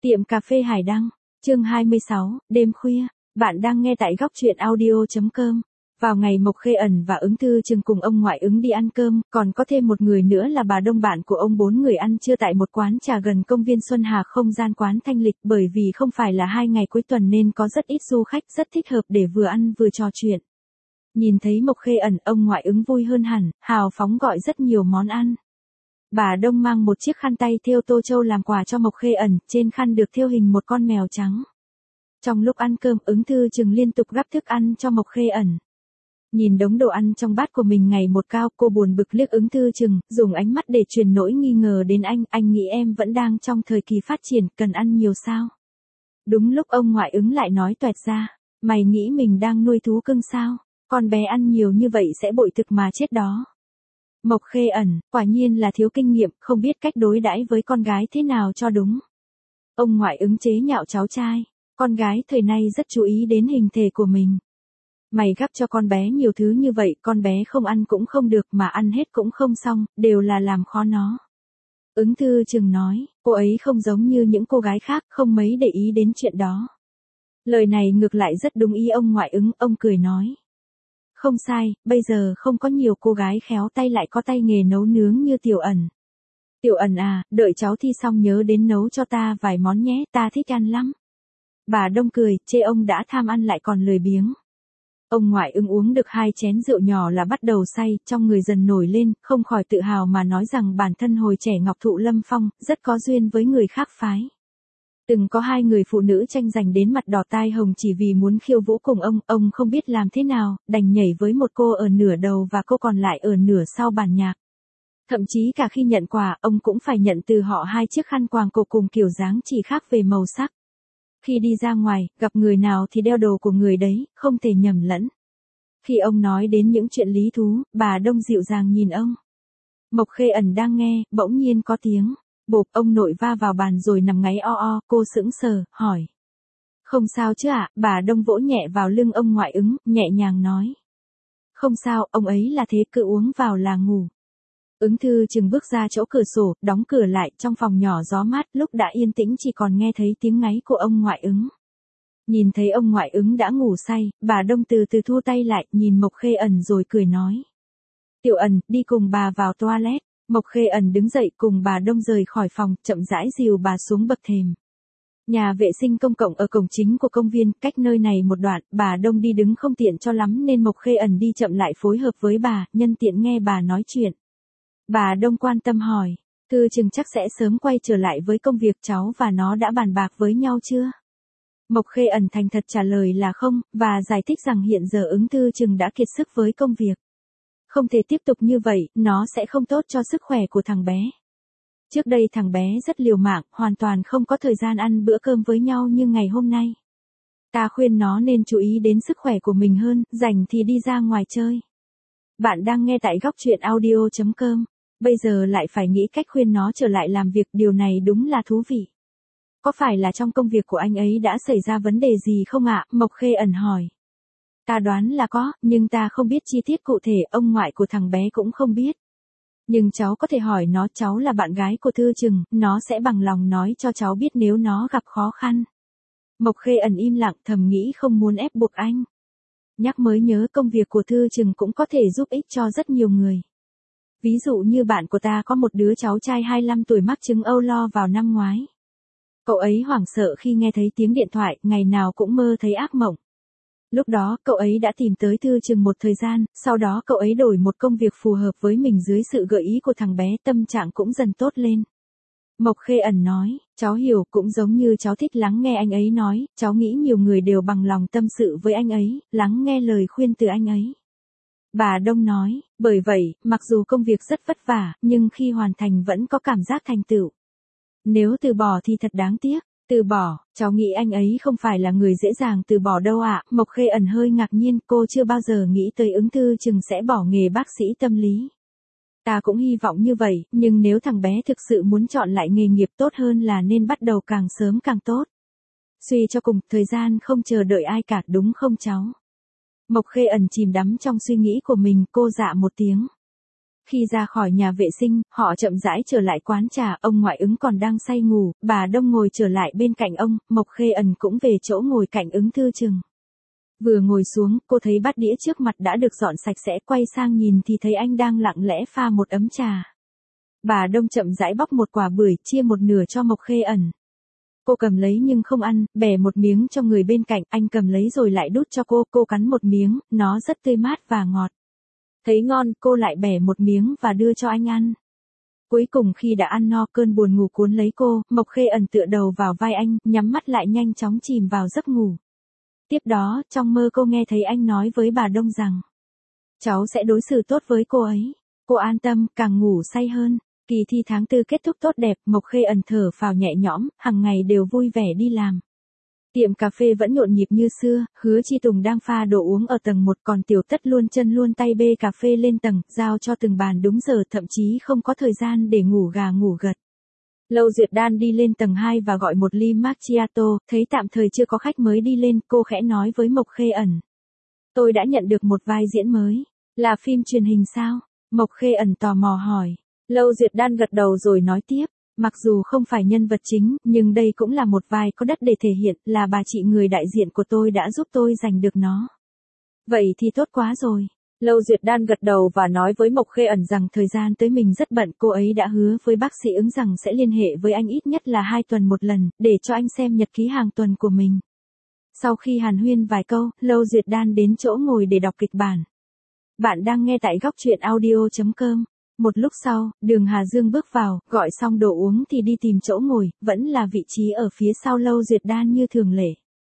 Tiệm cà phê Hải Đăng, chương 26, đêm khuya, bạn đang nghe tại góc truyện audio.com. Vào ngày Mộc Khê Ẩn và Ứng Thư Trừng cùng ông ngoại Ứng đi ăn cơm, còn có thêm một người nữa là bà Đông bạn của ông. 4 người ăn trưa tại một quán trà gần công viên Xuân Hà, không gian quán thanh lịch, bởi vì không phải là 2 ngày cuối tuần nên có rất ít du khách, rất thích hợp để vừa ăn vừa trò chuyện. Nhìn thấy Mộc Khê Ẩn, ông ngoại Ứng vui hơn hẳn, hào phóng gọi rất nhiều món ăn. Bà Đông mang một chiếc khăn tay thêu tô châu làm quà cho Mộc Khê Ẩn, trên khăn được thêu hình một con mèo trắng. Trong lúc ăn cơm, Ứng Thư Trừng liên tục gắp thức ăn cho Mộc Khê Ẩn. Nhìn đống đồ ăn trong bát của mình ngày một cao, cô buồn bực liếc Ứng Thư Trừng, dùng ánh mắt để truyền nỗi nghi ngờ đến anh nghĩ em vẫn đang trong thời kỳ phát triển, cần ăn nhiều sao? Đúng lúc ông ngoại Ứng lại nói toẹt ra, mày nghĩ mình đang nuôi thú cưng sao? Con bé ăn nhiều như vậy sẽ bội thực mà chết đó. Mộc Khê Ẩn, quả nhiên là thiếu kinh nghiệm, không biết cách đối đãi với con gái thế nào cho đúng. Ông ngoại Ứng chế nhạo cháu trai, con gái thời nay rất chú ý đến hình thể của mình. Mày gắp cho con bé nhiều thứ như vậy, con bé không ăn cũng không được mà ăn hết cũng không xong, đều là làm khó nó. Ứng Thư Trừng nói, cô ấy không giống như những cô gái khác, không mấy để ý đến chuyện đó. Lời này ngược lại rất đúng ý ông ngoại Ứng, ông cười nói. Không sai, bây giờ không có nhiều cô gái khéo tay lại có tay nghề nấu nướng như Tiểu Ẩn. Tiểu Ẩn à, đợi cháu thi xong nhớ đến nấu cho ta vài món nhé, ta thích ăn lắm. Bà Đông cười, chê ông đã tham ăn lại còn lười biếng. Ông ngoại Ứng uống được 2 chén rượu nhỏ là bắt đầu say, trong người dần nổi lên, không khỏi tự hào mà nói rằng bản thân hồi trẻ ngọc thụ lâm phong, rất có duyên với người khác phái. Từng có 2 người phụ nữ tranh giành đến mặt đỏ tai hồng chỉ vì muốn khiêu vũ cùng ông không biết làm thế nào, đành nhảy với một cô ở nửa đầu và cô còn lại ở nửa sau bản nhạc. Thậm chí cả khi nhận quà, ông cũng phải nhận từ họ 2 chiếc khăn quàng cổ cùng kiểu dáng chỉ khác về màu sắc. Khi đi ra ngoài, gặp người nào thì đeo đồ của người đấy, không thể nhầm lẫn. Khi ông nói đến những chuyện lý thú, bà Đông dịu dàng nhìn ông. Mộc Khê Ẩn đang nghe, bỗng nhiên có tiếng. Bộp, ông nội va vào bàn rồi nằm ngáy o, cô sững sờ, hỏi. Không sao chứ ạ, bà Đông vỗ nhẹ vào lưng ông ngoại Ứng, nhẹ nhàng nói. Không sao, ông ấy là thế, cứ uống vào là ngủ. Ứng Thư Trừng bước ra chỗ cửa sổ, đóng cửa lại, trong phòng nhỏ gió mát, lúc đã yên tĩnh chỉ còn nghe thấy tiếng ngáy của ông ngoại Ứng. Nhìn thấy ông ngoại Ứng đã ngủ say, bà Đông từ từ thu tay lại, nhìn Mộc Khê Ẩn rồi cười nói. Tiểu Ẩn, đi cùng bà vào toilet. Mộc Khê Ẩn đứng dậy cùng bà Đông rời khỏi phòng, chậm rãi dìu bà xuống bậc thềm. Nhà vệ sinh công cộng ở cổng chính của công viên, cách nơi này một đoạn, bà Đông đi đứng không tiện cho lắm nên Mộc Khê Ẩn đi chậm lại phối hợp với bà, nhân tiện nghe bà nói chuyện. Bà Đông quan tâm hỏi, Thư Trừng chắc sẽ sớm quay trở lại với công việc, cháu và nó đã bàn bạc với nhau chưa? Mộc Khê Ẩn thành thật trả lời là không, và giải thích rằng hiện giờ Ứng Thư Trừng đã kiệt sức với công việc. Không thể tiếp tục như vậy, nó sẽ không tốt cho sức khỏe của thằng bé. Trước đây thằng bé rất liều mạng, hoàn toàn không có thời gian ăn bữa cơm với nhau như ngày hôm nay. Ta khuyên nó nên chú ý đến sức khỏe của mình hơn, rảnh thì đi ra ngoài chơi. Bạn đang nghe tại góc truyện audio.com. Bây giờ lại phải nghĩ cách khuyên nó trở lại làm việc, điều này đúng là thú vị. Có phải là trong công việc của anh ấy đã xảy ra vấn đề gì không ạ? Mộc Khê Ẩn hỏi. Ta đoán là có, nhưng ta không biết chi tiết cụ thể, ông ngoại của thằng bé cũng không biết. Nhưng cháu có thể hỏi nó, cháu là bạn gái của Thư Trừng, nó sẽ bằng lòng nói cho cháu biết nếu nó gặp khó khăn. Mộc Khê Ẩn im lặng, thầm nghĩ không muốn ép buộc anh. Nhắc mới nhớ công việc của Thư Trừng cũng có thể giúp ích cho rất nhiều người. Ví dụ như bạn của ta có một đứa cháu trai 25 tuổi mắc chứng âu lo vào năm ngoái. Cậu ấy hoảng sợ khi nghe thấy tiếng điện thoại, ngày nào cũng mơ thấy ác mộng. Lúc đó, cậu ấy đã tìm tới Thư Trừng một thời gian, sau đó cậu ấy đổi một công việc phù hợp với mình dưới sự gợi ý của thằng bé, tâm trạng cũng dần tốt lên. Mộc Khê Ẩn nói, cháu hiểu, cũng giống như cháu thích lắng nghe anh ấy nói, cháu nghĩ nhiều người đều bằng lòng tâm sự với anh ấy, lắng nghe lời khuyên từ anh ấy. Bà Đông nói, bởi vậy, mặc dù công việc rất vất vả, nhưng khi hoàn thành vẫn có cảm giác thành tựu. Nếu từ bỏ thì thật đáng tiếc. Từ bỏ, cháu nghĩ anh ấy không phải là người dễ dàng từ bỏ đâu ạ. Mộc Khê Ẩn hơi ngạc nhiên, cô chưa bao giờ nghĩ tới Ứng Thư Trừng sẽ bỏ nghề bác sĩ tâm lý. Ta cũng hy vọng như vậy, nhưng nếu thằng bé thực sự muốn chọn lại nghề nghiệp tốt hơn là nên bắt đầu càng sớm càng tốt. Suy cho cùng, thời gian không chờ đợi ai cả, đúng không cháu? Mộc Khê Ẩn chìm đắm trong suy nghĩ của mình, cô dạ một tiếng. Khi ra khỏi nhà vệ sinh, họ chậm rãi trở lại quán trà, ông ngoại Ứng còn đang say ngủ, bà Đông ngồi trở lại bên cạnh ông, Mộc Khê Ẩn cũng về chỗ ngồi cạnh Ứng Thư Trừng. Vừa ngồi xuống, cô thấy bát đĩa trước mặt đã được dọn sạch sẽ, quay sang nhìn thì thấy anh đang lặng lẽ pha một ấm trà. Bà Đông chậm rãi bóc một quả bưởi, chia một nửa cho Mộc Khê Ẩn. Cô cầm lấy nhưng không ăn, bẻ một miếng cho người bên cạnh, anh cầm lấy rồi lại đút cho cô cắn một miếng, nó rất tươi mát và ngọt. Thấy ngon, cô lại bẻ một miếng và đưa cho anh ăn. Cuối cùng khi đã ăn no, cơn buồn ngủ cuốn lấy cô, Mộc Khê Ẩn tựa đầu vào vai anh, nhắm mắt lại nhanh chóng chìm vào giấc ngủ. Tiếp đó, trong mơ cô nghe thấy anh nói với bà Đông rằng, cháu sẽ đối xử tốt với cô ấy. Cô an tâm, càng ngủ say hơn. Kỳ thi tháng 4 kết thúc tốt đẹp, Mộc Khê Ẩn thở phào nhẹ nhõm, hàng ngày đều vui vẻ đi làm. Tiệm cà phê vẫn nhộn nhịp như xưa, Hứa Chi Tùng đang pha đồ uống ở tầng 1, còn Tiểu Tất luôn chân luôn tay bê cà phê lên tầng, giao cho từng bàn đúng giờ, thậm chí không có thời gian để ngủ gà ngủ gật. Lâu Duyệt Đan đi lên tầng 2 và gọi một ly macchiato, thấy tạm thời chưa có khách mới đi lên, cô khẽ nói với Mộc Khê Ẩn. Tôi đã nhận được một vai diễn mới. Là phim truyền hình sao? Mộc Khê Ẩn tò mò hỏi. Lâu Duyệt Đan gật đầu rồi nói tiếp. Mặc dù không phải nhân vật chính, nhưng đây cũng là một vai có đất để thể hiện, là bà chị người đại diện của tôi đã giúp tôi giành được nó. Vậy thì tốt quá rồi. Lâu Duyệt Đan gật đầu và nói với Mộc Khê Ẩn rằng thời gian tới mình rất bận, cô ấy đã hứa với bác sĩ Ứng rằng sẽ liên hệ với anh ít nhất là 2 tuần một lần, để cho anh xem nhật ký hàng tuần của mình. Sau khi hàn huyên vài câu, Lâu Duyệt Đan đến chỗ ngồi để đọc kịch bản. Bạn đang nghe tại góc truyện audio.com. Một lúc sau, Đường Hà Dương bước vào, gọi xong đồ uống thì đi tìm chỗ ngồi, vẫn là vị trí ở phía sau Lâu Duyệt Đan như thường lệ.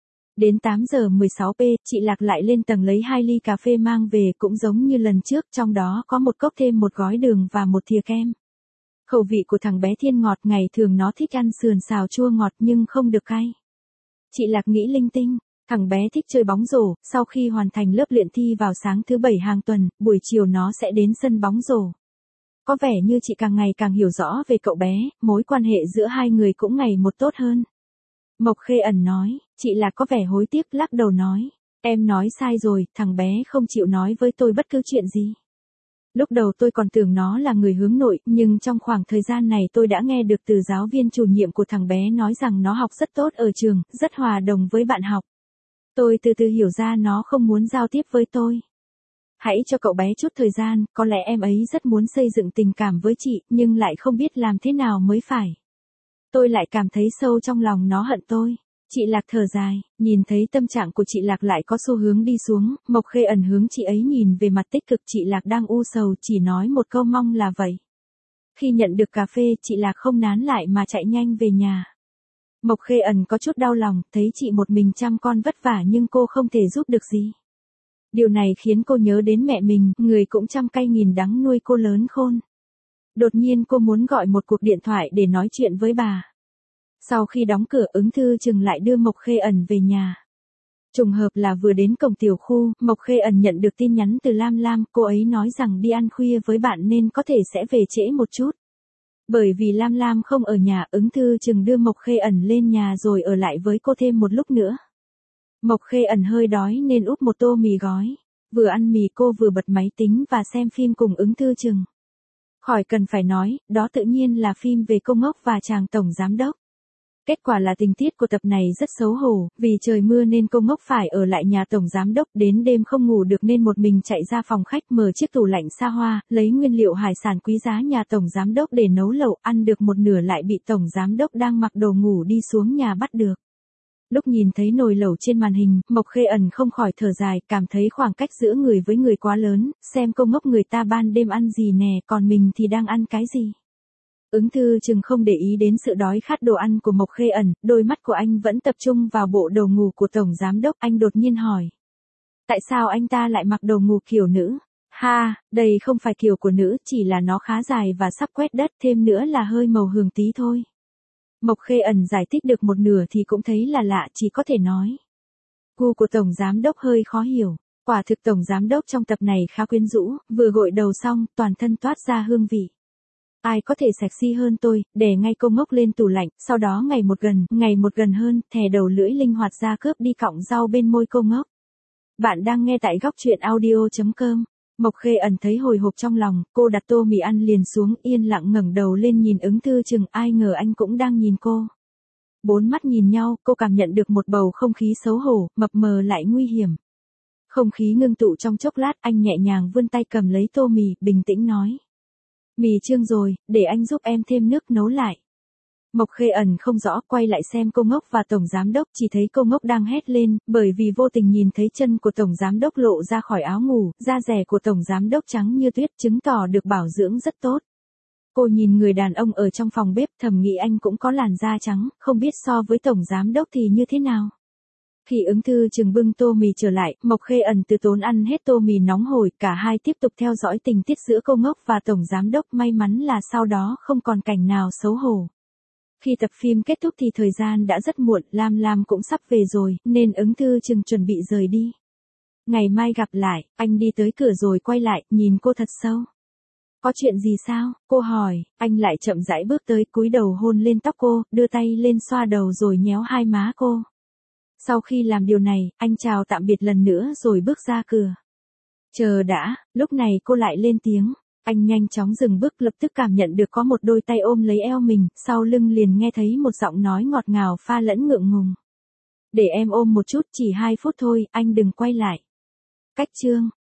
Đến 8 giờ 16 p, chị Lạc lại lên tầng lấy 2 ly cà phê mang về, cũng giống như lần trước, trong đó có một cốc thêm một gói đường và một thìa kem. Khẩu vị của thằng bé Thiên ngọt, ngày thường nó thích ăn sườn xào chua ngọt nhưng không được cay. Chị Lạc nghĩ linh tinh, thằng bé thích chơi bóng rổ, sau khi hoàn thành lớp luyện thi vào sáng thứ 7 hàng tuần, buổi chiều nó sẽ đến sân bóng rổ. Có vẻ như chị càng ngày càng hiểu rõ về cậu bé, mối quan hệ giữa hai người cũng ngày một tốt hơn. Mộc Khê Ẩn nói, chị Lạc có vẻ hối tiếc, lắc đầu nói. Em nói sai rồi, thằng bé không chịu nói với tôi bất cứ chuyện gì. Lúc đầu tôi còn tưởng nó là người hướng nội, nhưng trong khoảng thời gian này tôi đã nghe được từ giáo viên chủ nhiệm của thằng bé nói rằng nó học rất tốt ở trường, rất hòa đồng với bạn học. Tôi từ từ hiểu ra nó không muốn giao tiếp với tôi. Hãy cho cậu bé chút thời gian, có lẽ em ấy rất muốn xây dựng tình cảm với chị, nhưng lại không biết làm thế nào mới phải. Tôi lại cảm thấy sâu trong lòng nó hận tôi. Chị Lạc thở dài, nhìn thấy tâm trạng của chị Lạc lại có xu hướng đi xuống, Mộc Khê Ẩn hướng chị ấy nhìn về mặt tích cực, chị Lạc đang u sầu, chỉ nói một câu mong là vậy. Khi nhận được cà phê, chị Lạc không nán lại mà chạy nhanh về nhà. Mộc Khê Ẩn có chút đau lòng, thấy chị một mình chăm con vất vả nhưng cô không thể giúp được gì. Điều này khiến cô nhớ đến mẹ mình, người cũng trăm cay nghìn đắng nuôi cô lớn khôn. Đột nhiên cô muốn gọi một cuộc điện thoại để nói chuyện với bà. Sau khi đóng cửa, Ứng Thư Trừng lại đưa Mộc Khê Ẩn về nhà. Trùng hợp là vừa đến cổng tiểu khu, Mộc Khê Ẩn nhận được tin nhắn từ Lam Lam, cô ấy nói rằng đi ăn khuya với bạn nên có thể sẽ về trễ một chút. Bởi vì Lam Lam không ở nhà, Ứng Thư Trừng đưa Mộc Khê Ẩn lên nhà rồi ở lại với cô thêm một lúc nữa. Mộc Khê Ẩn hơi đói nên úp một tô mì gói. Vừa ăn mì cô vừa bật máy tính và xem phim cùng Ứng Thư Trừng. Khỏi cần phải nói, đó tự nhiên là phim về cô ngốc và chàng tổng giám đốc. Kết quả là tình tiết của tập này rất xấu hổ, vì trời mưa nên cô ngốc phải ở lại nhà tổng giám đốc, đến đêm không ngủ được nên một mình chạy ra phòng khách mở chiếc tủ lạnh xa hoa, lấy nguyên liệu hải sản quý giá nhà tổng giám đốc để nấu lẩu, ăn được một nửa lại bị tổng giám đốc đang mặc đồ ngủ đi xuống nhà bắt được. Lúc nhìn thấy nồi lẩu trên màn hình, Mộc Khê Ẩn không khỏi thở dài, cảm thấy khoảng cách giữa người với người quá lớn, xem cô ngốc người ta ban đêm ăn gì nè, còn mình thì đang ăn cái gì. Ứng Thư Trừng không để ý đến sự đói khát đồ ăn của Mộc Khê Ẩn, đôi mắt của anh vẫn tập trung vào bộ đồ ngủ của tổng giám đốc, anh đột nhiên hỏi. Tại sao anh ta lại mặc đồ ngủ kiểu nữ? Ha, đây không phải kiểu của nữ, chỉ là nó khá dài và sắp quét đất, thêm nữa là hơi màu hường tí thôi. Mộc Khê Ẩn giải thích được một nửa thì cũng thấy là lạ, chỉ có thể nói. Gu của tổng giám đốc hơi khó hiểu. Quả thực tổng giám đốc trong tập này khá quyến rũ, vừa gội đầu xong, toàn thân toát ra hương vị. Ai có thể sexy hơn tôi, để ngay cô ngốc lên tủ lạnh, sau đó ngày một gần hơn, thè đầu lưỡi linh hoạt ra cướp đi cọng rau bên môi cô ngốc. Bạn đang nghe tại góc truyện audio.com. Mộc Khê Ẩn thấy hồi hộp trong lòng, cô đặt tô mì ăn liền xuống, yên lặng ngẩng đầu lên nhìn Ứng Thư Trừng, ai ngờ anh cũng đang nhìn cô. Bốn mắt nhìn nhau, cô cảm nhận được một bầu không khí xấu hổ, mập mờ lại nguy hiểm. Không khí ngưng tụ trong chốc lát, anh nhẹ nhàng vươn tay cầm lấy tô mì, bình tĩnh nói. Mì trương rồi, để anh giúp em thêm nước nấu lại. Mộc Khê Ẩn không rõ, quay lại xem cô Ngốc và Tổng Giám Đốc, chỉ thấy cô Ngốc đang hét lên, bởi vì vô tình nhìn thấy chân của Tổng Giám Đốc lộ ra khỏi áo ngủ, da rẻ của Tổng Giám Đốc trắng như tuyết, chứng tỏ được bảo dưỡng rất tốt. Cô nhìn người đàn ông ở trong phòng bếp, thầm nghĩ anh cũng có làn da trắng, không biết so với Tổng Giám Đốc thì như thế nào. Khi Ứng Thư Trừng bưng tô mì trở lại, Mộc Khê Ẩn từ tốn ăn hết tô mì nóng hổi, cả hai tiếp tục theo dõi tình tiết giữa cô Ngốc và Tổng Giám Đốc, may mắn là sau đó không còn cảnh nào xấu hổ. Khi tập phim kết thúc thì thời gian đã rất muộn, Lam Lam cũng sắp về rồi, nên Ứng Thư Trừng chuẩn bị rời đi. Ngày mai gặp lại, anh đi tới cửa rồi quay lại, nhìn cô thật sâu. Có chuyện gì sao? Cô hỏi, anh lại chậm rãi bước tới, cúi đầu hôn lên tóc cô, đưa tay lên xoa đầu rồi nhéo hai má cô. Sau khi làm điều này, anh chào tạm biệt lần nữa rồi bước ra cửa. Chờ đã, lúc này cô lại lên tiếng. Anh nhanh chóng dừng bước, lập tức cảm nhận được có một đôi tay ôm lấy eo mình, sau lưng liền nghe thấy một giọng nói ngọt ngào pha lẫn ngượng ngùng. Để em ôm một chút, chỉ 2 phút thôi, anh đừng quay lại. Cách chương